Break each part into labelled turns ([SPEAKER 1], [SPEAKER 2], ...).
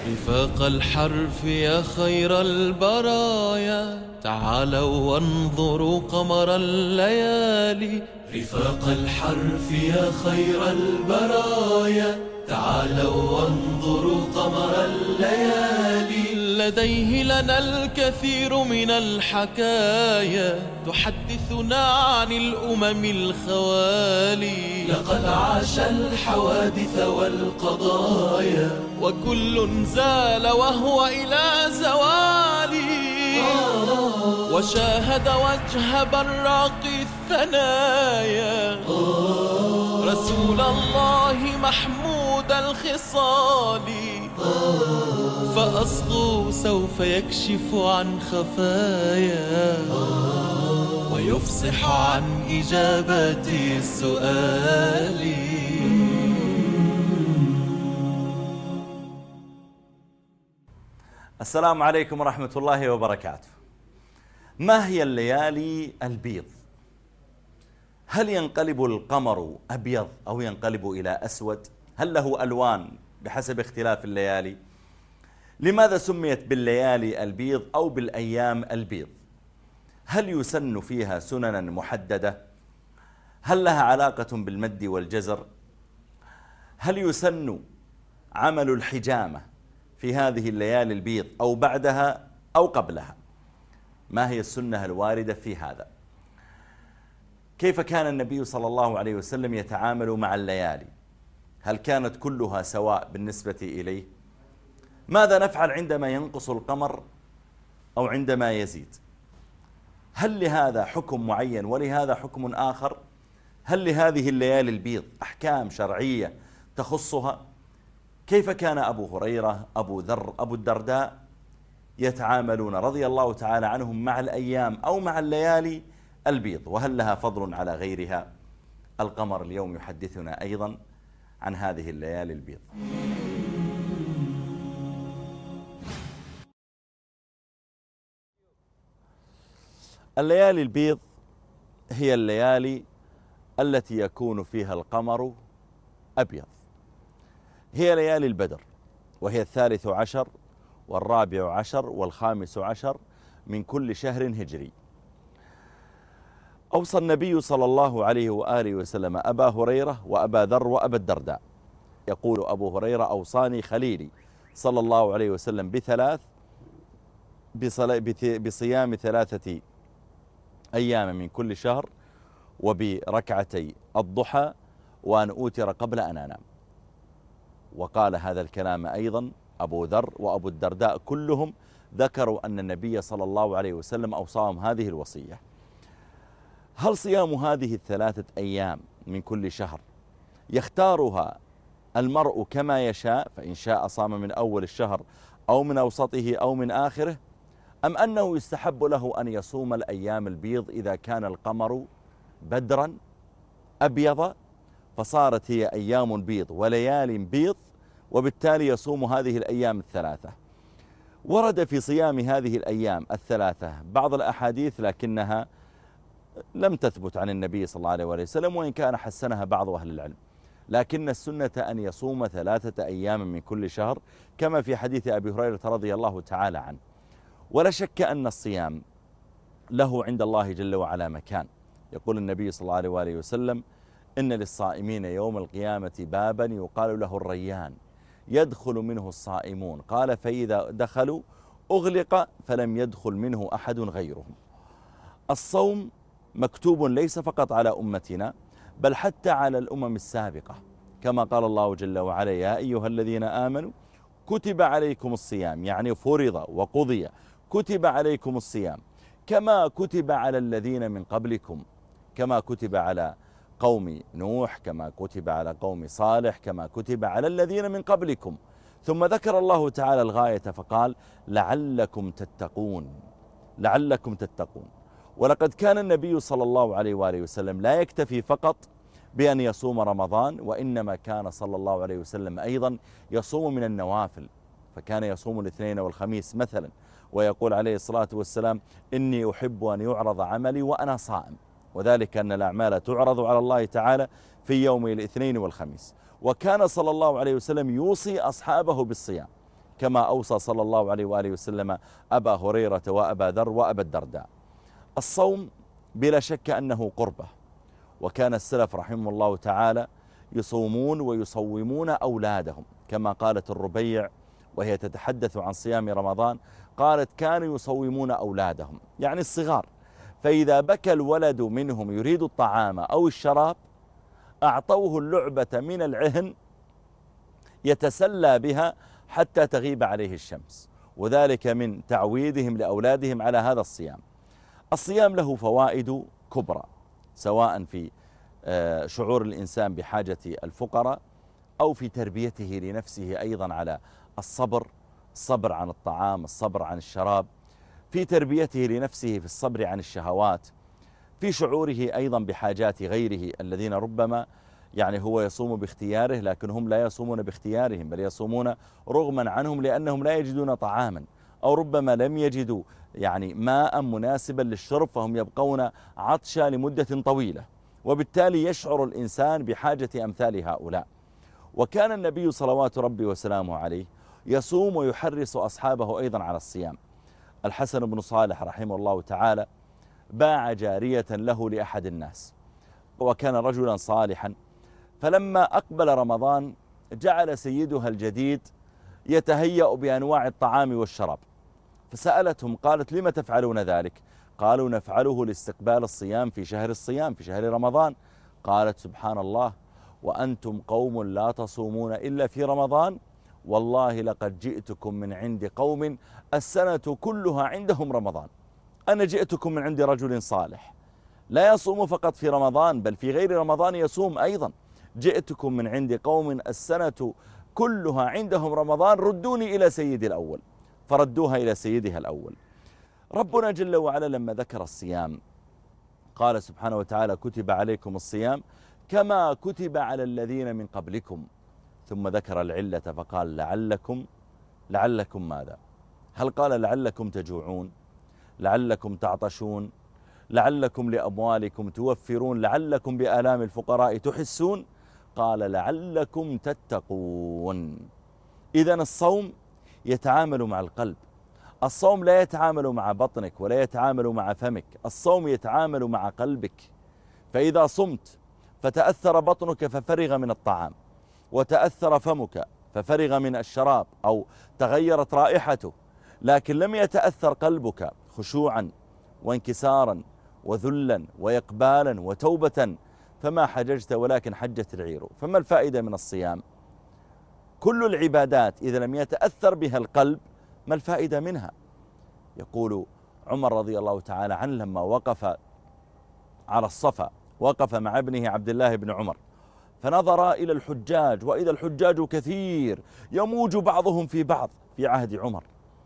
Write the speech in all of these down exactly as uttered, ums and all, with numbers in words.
[SPEAKER 1] رفاق الحرف يا خير البرايا، تعالوا وانظروا قمر الليالي. رفاق الحرف يا خير البرايا، تعالوا وانظروا قمر الليالي. لديه لنا الكثير من الحكايا، تحدثنا عن الأمم الخوالي. لقد عاش الحوادث والقضايا، وكل زال وهو إلى زوالي. وشاهد وجه براق الثنايا، رسول الله محمود الخصال. فأصغوا سوف يكشف عن خفايا، ويفصح عن إجابة السؤال.
[SPEAKER 2] السلام عليكم ورحمة الله وبركاته. ما هي الليالي البيض؟ هل ينقلب القمر أبيض أو ينقلب إلى أسود؟ هل له ألوان بحسب اختلاف الليالي؟ لماذا سميت بالليالي البيض أو بالأيام البيض؟ هل يسن فيها سننا محددة؟ هل لها علاقة بالمد والجزر؟ هل يسن عمل الحجامة في هذه الليالي البيض أو بعدها أو قبلها؟ ما هي السنة الواردة في هذا؟ كيف كان النبي صلى الله عليه وسلم يتعامل مع الليالي؟ هل كانت كلها سواء بالنسبة إليه؟ ماذا نفعل عندما ينقص القمر أو عندما يزيد؟ هل لهذا حكم معين ولهذا حكم آخر؟ هل لهذه الليالي البيض أحكام شرعية تخصها؟ كيف كان أبو هريرة، أبو ذر، أبو الدرداء يتعاملون رضي الله تعالى عنهم مع الأيام أو مع الليالي البيض؟ وهل لها فضل على غيرها؟ القمر اليوم يحدثنا أيضا عن هذه الليالي البيض. الليالي البيض هي الليالي التي يكون فيها القمر أبيض. هي ليالي البدر، وهي الثالث عشر والرابع عشر والخامس عشر من كل شهر هجري. أوصى النبي صلى الله عليه وآله وسلم أبا هريرة وأبا ذر وأبا الدرداء. يقول أبو هريرة: أوصاني خليلي صلى الله عليه وسلم بثلاث، بصيام ثلاثة أيام من كل شهر، وبركعتي الضحى، وأن أوتر قبل أن أنام. وقال هذا الكلام أيضا أبو ذر وأبو الدرداء، كلهم ذكروا أن النبي صلى الله عليه وسلم أوصاهم هذه الوصية. هل صيام هذه الثلاثة أيام من كل شهر يختارها المرء كما يشاء، فإن شاء صام من أول الشهر أو من أوسطه أو من آخره، أم أنه يستحب له أن يصوم الأيام البيض إذا كان القمر بدرا أبيض، فصارت هي أيام بيض وليال بيض، وبالتالي يصوم هذه الأيام الثلاثة؟ ورد في صيام هذه الأيام الثلاثة بعض الأحاديث، لكنها لم تثبت عن النبي صلى الله عليه وسلم، وإن كان حسنها بعض أهل العلم. لكن السنة أن يصوم ثلاثة أيام من كل شهر، كما في حديث أبي هريرة رضي الله تعالى عنه. ولا شك أن الصيام له عند الله جل وعلا مكان. يقول النبي صلى الله عليه وآله وسلم: إن للصائمين يوم القيامة بابا يقال له الريان، يدخل منه الصائمون، قال: فإذا دخلوا أغلق فلم يدخل منه أحد غيرهم. الصوم مكتوب ليس فقط على أمتنا، بل حتى على الأمم السابقة، كما قال الله جل وعلا: يا أيها الذين آمنوا كتب عليكم الصيام، يعني فرض وقضي، كتب عليكم الصيام كما كتب على الذين من قبلكم، كما كتب على قوم نوح، كما كتب على قوم صالح، كما كتب على الذين من قبلكم. ثم ذكر الله تعالى الغاية فقال: لعلكم تتقون، لعلكم تتقون. ولقد كان النبي صلى الله عليه وآله وسلم لا يكتفي فقط بأن يصوم رمضان، وإنما كان صلى الله عليه وسلم أيضا يصوم من النوافل، فكان يصوم الاثنين والخميس مثلا، ويقول عليه الصلاة والسلام: إني أحب أن يعرض عملي وأنا صائم، وذلك أن الأعمال تعرض على الله تعالى في يوم الاثنين والخميس. وكان صلى الله عليه وسلم يوصي أصحابه بالصيام، كما أوصى صلى الله عليه وآله وسلم أبا هريرة وأبا ذر وأبا الدرداء. الصوم بلا شك أنه قربة، وكان السلف رحمه الله تعالى يصومون ويصومون أولادهم، كما قالت الربيع وهي تتحدث عن صيام رمضان، قالت كانوا يصومون أولادهم يعني الصغار، فإذا بكى الولد منهم يريد الطعام أو الشراب أعطوه اللعبة من العهن يتسلى بها حتى تغيب عليه الشمس، وذلك من تعويدهم لأولادهم على هذا الصيام. الصيام له فوائد كبرى، سواء في شعور الإنسان بحاجة الفقراء أو في تربيته لنفسه أيضا على الصبر، الصبر عن الطعام، الصبر عن الشراب، في تربيته لنفسه في الصبر عن الشهوات، في شعوره أيضا بحاجات غيره الذين ربما يعني هو يصوم باختياره لكن هم لا يصومون باختيارهم، بل يصومون رغما عنهم لأنهم لا يجدون طعاما، أو ربما لم يجدوا يعني ماء مناسبا للشرب فهم يبقون عطشا لمدة طويلة، وبالتالي يشعر الإنسان بحاجة أمثال هؤلاء. وكان النبي صلوات ربي وسلامه عليه يصوم ويحرص أصحابه أيضا على الصيام. الحسن بن صالح رحمه الله تعالى باع جارية له لأحد الناس، وكان رجلا صالحا، فلما أقبل رمضان جعل سيدها الجديد يتهيأ بأنواع الطعام والشراب، فسألتهم قالت لما تفعلون ذلك؟ قالوا نفعله لاستقبال الصيام في شهر الصيام في شهر رمضان. قالت سبحان الله وأنتم قوم لا تصومون إلا في رمضان، والله لقد جئتكم من عند قوم السنة كلها عندهم رمضان. أنا جئتكم من عند رجل صالح لا يصوم فقط في رمضان بل في غير رمضان يصوم أيضا. جئتكم من عند قوم السنة كلها عندهم رمضان، ردوني إلى سيدي الأول، فردوها إلى سيدها الأول. ربنا جل وعلا لما ذكر الصيام قال سبحانه وتعالى كتب عليكم الصيام كما كتب على الذين من قبلكم، ثم ذكر العلة فقال لعلكم. لعلكم ماذا؟ هل قال لعلكم تجوعون، لعلكم تعطشون، لعلكم لأموالكم توفرون، لعلكم بآلام الفقراء تحسون؟ قال لعلكم تتقون. إذن الصوم يتعامل مع القلب، الصوم لا يتعامل مع بطنك ولا يتعامل مع فمك، الصوم يتعامل مع قلبك. فإذا صمت فتأثر بطنك ففرغ من الطعام، وتأثر فمك ففرغ من الشراب أو تغيرت رائحته، لكن لم يتأثر قلبك خشوعا وانكسارا وذلا وإقبالا وتوبة، فما حججت ولكن حجت العير. فما الفائدة من الصيام؟ كل العبادات إذا لم يتأثر بها القلب ما الفائدة منها؟ يقول عمر رضي الله تعالى عنه لما وقف على الصفا، وقف مع ابنه عبد الله بن عمر، فنظر إلى الحجاج وإذا الحجاج كثير يموج بعضهم في بعض في عهد عمر،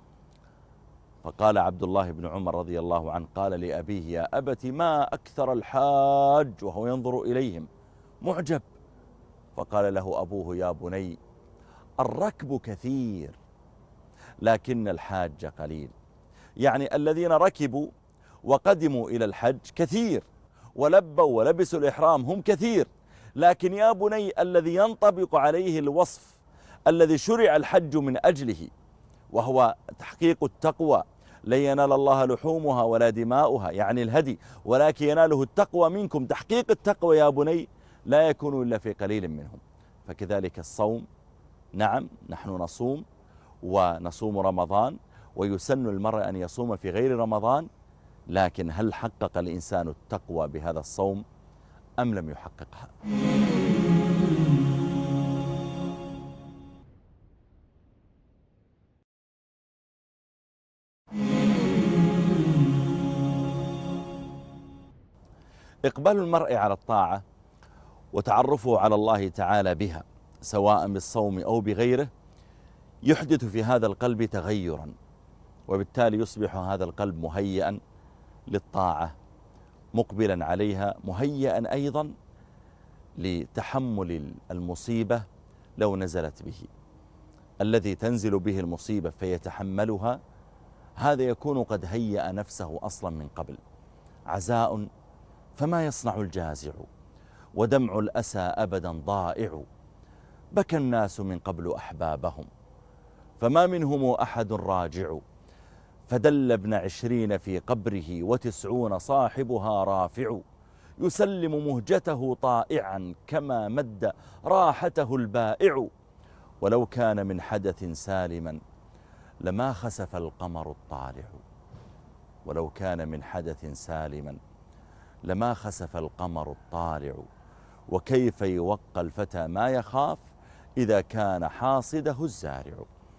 [SPEAKER 2] فقال عبد الله بن عمر رضي الله عنه قال لأبيه يا أبت ما أكثر الحاج، وهو ينظر إليهم معجب، فقال له أبوه يا بني الركب كثير لكن الحاج قليل. يعني الذين ركبوا وقدموا إلى الحج كثير، ولبوا ولبسوا الإحرام هم كثير، لكن يا بني الذي ينطبق عليه الوصف الذي شرع الحج من أجله وهو تحقيق التقوى، لن ينال الله لحومها ولا دماؤها يعني الهدي، ولكن يناله التقوى منكم، تحقيق التقوى يا بني لا يكون إلا في قليل منهم. فكذلك الصوم، نعم نحن نصوم ونصوم رمضان، ويسن المرء أن يصوم في غير رمضان، لكن هل حقق الإنسان التقوى بهذا الصوم أم لم يحققها؟ إقبال المرء على الطاعة وتعرفه على الله تعالى بها سواء بالصوم أو بغيره يحدث في هذا القلب تغيرا، وبالتالي يصبح هذا القلب مهيئا للطاعة مقبلا عليها، مهيئا أيضا لتحمل المصيبة لو نزلت به. الذي تنزل به المصيبة فيتحملها هذا يكون قد هيأ نفسه أصلا من قبل. عزاء فما يصنع الجازع ودمع الأسى أبدا ضائع، بكى الناس من قبل أحبابهم فما منهم أحد راجع، فدل ابن عشرين في قبره وتسعون صاحبها رافع، يسلم مهجته طائعا كما مد راحته البائع، ولو كان من حدث سالما لما خسف القمر الطالع، ولو كان من حدث سالما لما خسف القمر الطالع، وكيف يوقى الفتى ما يخاف إذا كان حاصده الزارع.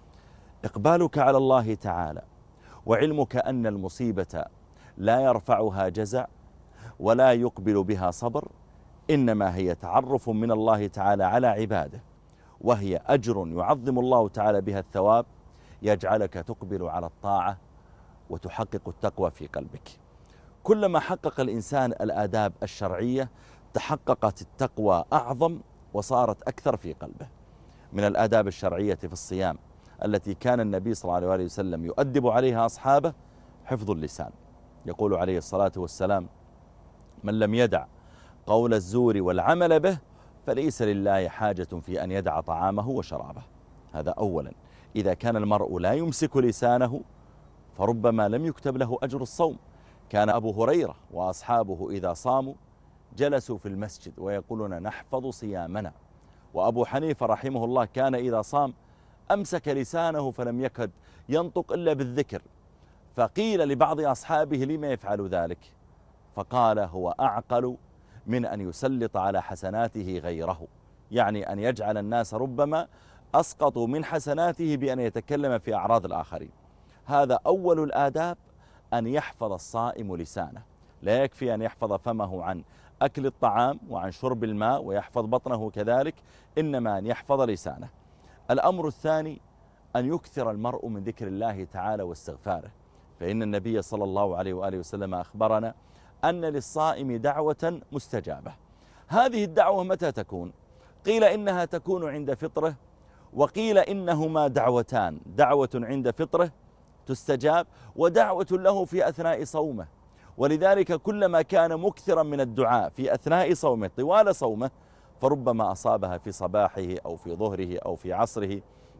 [SPEAKER 2] إقبالك على الله تعالى وعلمك أن المصيبة لا يرفعها جزع ولا يقبل بها صبر، إنما هي تعرف من الله تعالى على عباده، وهي أجر يعظم الله تعالى بها الثواب، يجعلك تقبل على الطاعة وتحقق التقوى في قلبك. كلما حقق الإنسان الآداب الشرعية تحققت التقوى أعظم وصارت أكثر في قلبه. من الآداب الشرعية في الصيام التي كان النبي صلى الله عليه وسلم يؤدب عليها أصحابه حفظ اللسان. يقول عليه الصلاة والسلام: من لم يدع قول الزور والعمل به فليس لله حاجة في أن يدع طعامه وشرابه. هذا أولا. إذا كان المرء لا يمسك لسانه فربما لم يكتب له أجر الصوم. كان أبو هريرة وأصحابه إذا صاموا جلسوا في المسجد ويقولون نحفظ صيامنا. وأبو حنيفة رحمه الله كان إذا صام أمسك لسانه فلم يكد ينطق إلا بالذكر، فقيل لبعض أصحابه لما يفعل ذلك؟ فقال: هو أعقل من أن يسلط على حسناته غيره، يعني أن يجعل الناس ربما أسقطوا من حسناته بأن يتكلم في أعراض الآخرين. هذا أول الآداب، أن يحفظ الصائم لسانه. لا يكفي أن يحفظ فمه عن أكل الطعام وعن شرب الماء ويحفظ بطنه كذلك، إنما أن يحفظ لسانه. الأمر الثاني أن يكثر المرء من ذكر الله تعالى واستغفاره، فإن النبي صلى الله عليه وآله وسلم أخبرنا أن للصائم دعوة مستجابة. هذه الدعوة متى تكون؟ قيل إنها تكون عند فطره، وقيل إنهما دعوتان: دعوة عند فطره تستجاب، ودعوة له في أثناء صومه. ولذلك كلما كان مكثرا من الدعاء في أثناء صومه طوال صومه فربما أصابها في صباحه أو في ظهره أو في عصره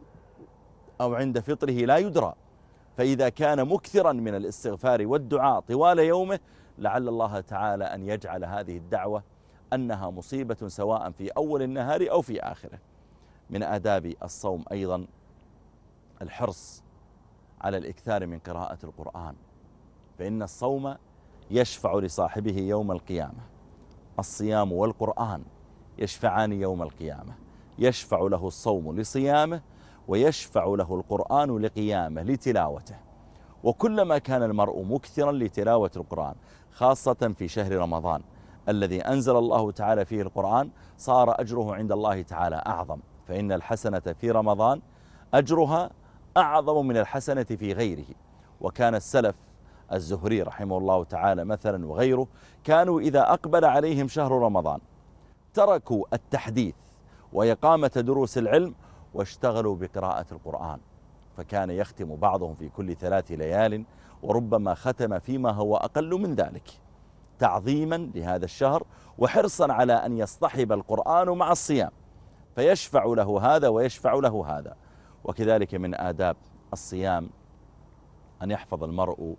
[SPEAKER 2] أو عند فطره لا يدرى. فإذا كان مكثرا من الاستغفار والدعاء طوال يومه لعل الله تعالى أن يجعل هذه الدعوة أنها مصيبة سواء في أول النهار أو في آخره. من آداب الصوم أيضا الحرص على الإكثار من قراءة القرآن، فإن الصوم يشفع لصاحبه يوم القيامة. الصيام والقرآن يشفعان يوم القيامة، يشفع له الصوم لصيامه ويشفع له القرآن لقيامه لتلاوته. وكلما كان المرء مكثرا لتلاوة القرآن خاصة في شهر رمضان الذي أنزل الله تعالى فيه القرآن صار أجره عند الله تعالى أعظم، فإن الحسنة في رمضان أجرها أعظم من الحسنة في غيره. وكان السلف الزهري رحمه الله تعالى مثلا وغيره كانوا إذا أقبل عليهم شهر رمضان تركوا التحديث وإقامة دروس العلم واشتغلوا بقراءة القرآن، فكان يختم بعضهم في كل ثلاث ليال وربما ختم فيما هو أقل من ذلك، تعظيما لهذا الشهر وحرصا على أن يصطحب القرآن مع الصيام، فيشفع له هذا ويشفع له هذا. وكذلك من آداب الصيام أن يحفظ المرء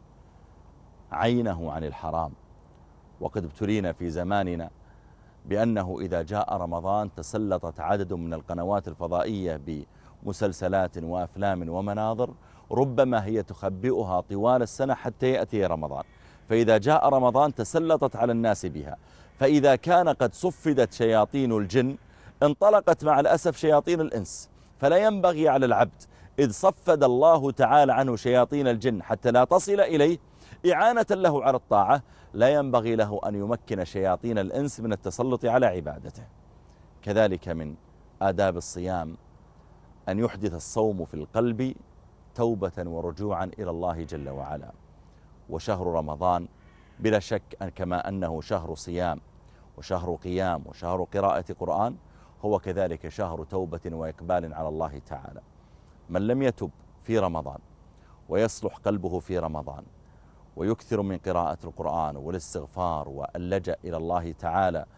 [SPEAKER 2] عينه عن الحرام. وقد ابتلينا في زماننا بأنه إذا جاء رمضان تسلطت عدد من القنوات الفضائية بمسلسلات وأفلام ومناظر ربما هي تخبئها طوال السنة حتى يأتي رمضان، فإذا جاء رمضان تسلطت على الناس بها. فإذا كان قد صفدت شياطين الجن انطلقت مع الأسف شياطين الإنس، فلا ينبغي على العبد إذ صفد الله تعالى عنه شياطين الجن حتى لا تصل إليه إعانة له على الطاعة، لا ينبغي له أن يمكن شياطين الإنس من التسلط على عبادته. كذلك من آداب الصيام أن يحدث الصوم في القلب توبة ورجوعا إلى الله جل وعلا. وشهر رمضان بلا شك أن كما أنه شهر صيام وشهر قيام وشهر قراءة قرآن هو كذلك شهر توبة وإقبال على الله تعالى. من لم يتب في رمضان ويصلح قلبه في رمضان ويكثر من قراءة القرآن والاستغفار واللجأ إلى الله تعالى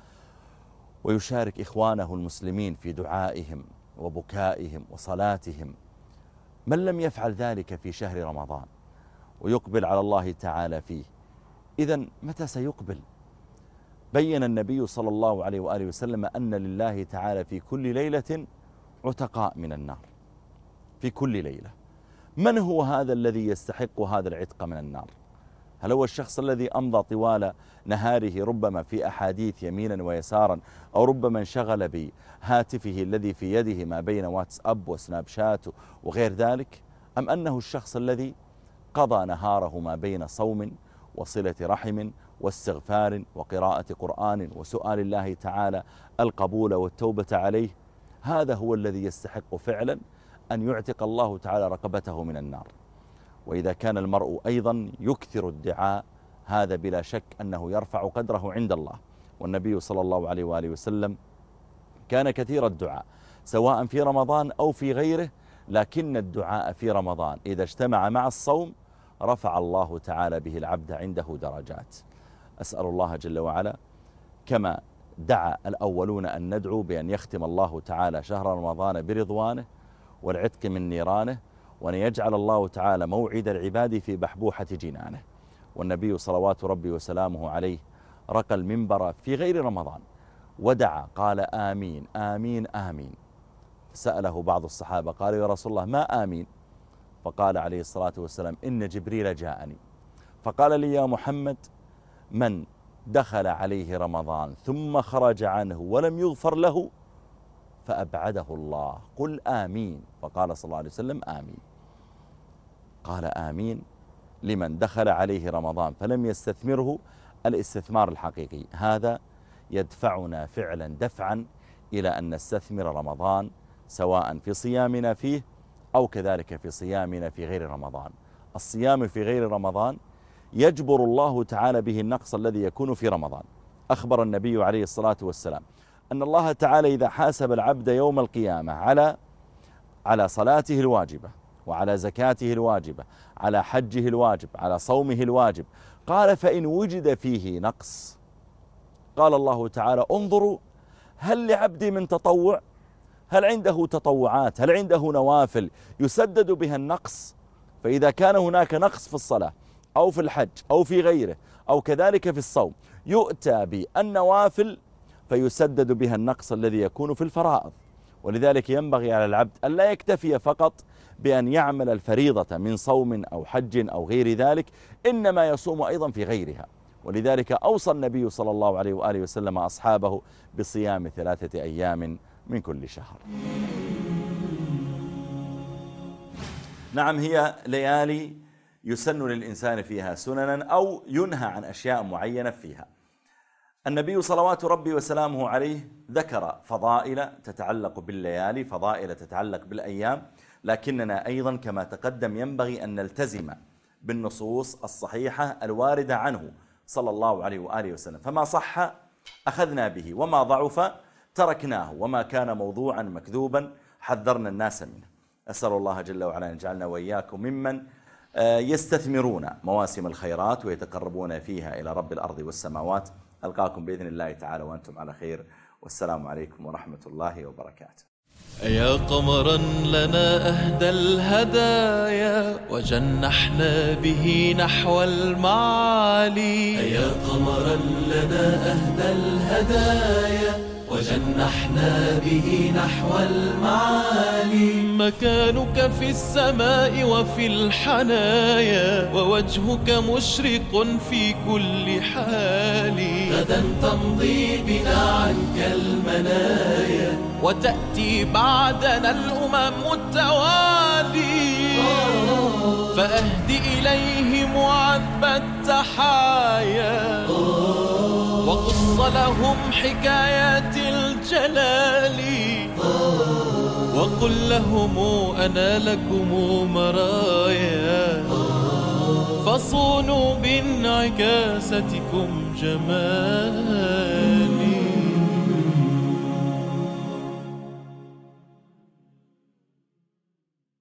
[SPEAKER 2] ويشارك إخوانه المسلمين في دعائهم وبكائهم وصلاتهم، من لم يفعل ذلك في شهر رمضان ويقبل على الله تعالى فيه، إذن متى سيقبل؟ بين النبي صلى الله عليه وآله وسلم أن لله تعالى في كل ليلة عتقاء من النار، في كل ليلة. من هو هذا الذي يستحق هذا العتق من النار؟ هل هو الشخص الذي أمضى طوال نهاره ربما في أحاديث يمينا ويسارا، أو ربما انشغل بهاتفه الذي في يده ما بين واتساب وسناب شات وغير ذلك؟ أم أنه الشخص الذي قضى نهاره ما بين صوم وصلة رحم واستغفار وقراءة قرآن وسؤال الله تعالى القبول والتوبة عليه؟ هذا هو الذي يستحق فعلا أن يعتق الله تعالى رقبته من النار. وإذا كان المرء أيضا يكثر الدعاء، هذا بلا شك أنه يرفع قدره عند الله. والنبي صلى الله عليه وآله وسلم كان كثير الدعاء سواء في رمضان أو في غيره، لكن الدعاء في رمضان إذا اجتمع مع الصوم رفع الله تعالى به العبد عنده درجات. أسأل الله جل وعلا كما دعا الأولون أن ندعو بأن يختم الله تعالى شهر رمضان برضوانه والعتق من نيرانه، وأن يجعل الله تعالى موعد العباد في بحبوحة جنانه. والنبي صلوات ربي وسلامه عليه رقى المنبر في غير رمضان ودعا قال آمين آمين آمين. سأله بعض الصحابة قال يا رسول الله ما آمين؟ فقال عليه الصلاة والسلام إن جبريل جاءني فقال لي يا محمد من دخل عليه رمضان ثم خرج عنه ولم يغفر له فأبعده الله، قل آمين. فقال صلى الله عليه وسلم آمين. قال آمين لمن دخل عليه رمضان فلم يستثمره الاستثمار الحقيقي. هذا يدفعنا فعلا دفعا إلى أن نستثمر رمضان سواء في صيامنا فيه أو كذلك في صيامنا في غير رمضان. الصيام في غير رمضان يجبر الله تعالى به النقص الذي يكون في رمضان. أخبر النبي عليه الصلاة والسلام أن الله تعالى إذا حاسب العبد يوم القيامة على على صلاته الواجبة وعلى زكاته الواجبة على حجه الواجب على صومه الواجب، قال فإن وجد فيه نقص قال الله تعالى انظروا هل لعبدي من تطوع، هل عنده تطوعات، هل عنده نوافل يسدد بها النقص؟ فإذا كان هناك نقص في الصلاة أو في الحج أو في غيره أو كذلك في الصوم يؤتى بالنوافل فيسدد بها النقص الذي يكون في الفرائض. ولذلك ينبغي على العبد أن لا يكتفي فقط بأن يعمل الفريضة من صوم أو حج أو غير ذلك، إنما يصوم أيضا في غيرها. ولذلك أوصى النبي صلى الله عليه وآله وسلم أصحابه بصيام ثلاثة أيام من كل شهر. نعم، هي ليالي يسن للإنسان فيها سننا أو ينهى عن أشياء معينة فيها. النبي صلوات ربي وسلامه عليه ذكر فضائل تتعلق بالليالي، فضائل تتعلق بالأيام، لكننا أيضا كما تقدم ينبغي أن نلتزم بالنصوص الصحيحة الواردة عنه صلى الله عليه وآله وسلم. فما صح أخذنا به وما ضعف تركناه، وما كان موضوعا مكذوبا حذرنا الناس منه. أسأل الله جل وعلا أن يجعلنا وإياكم ممن يستثمرون مواسم الخيرات ويتقربون فيها إلى رب الأرض والسماوات. ألقاكم بإذن الله تعالى وأنتم على خير، والسلام عليكم ورحمة الله وبركاته.
[SPEAKER 1] يا قمرا لنا أهدى الهدايا وجنحنا به نحو المعالي. يا قمرا لنا أهدى الهدايا وجنحنا به نحو المعالي. مكانك في السماء وفي الحنايا ووجهك مشرق في كل حال. غدا تمضي بنا عنك المنايا وتأتي بعدنا الأمم التوالي. فأهدي إليهم عذب التحايا وقص لهم حكايات الجلال. وقل لهم أنا لكم مرايا فصونوا بانعكاستكم جمال.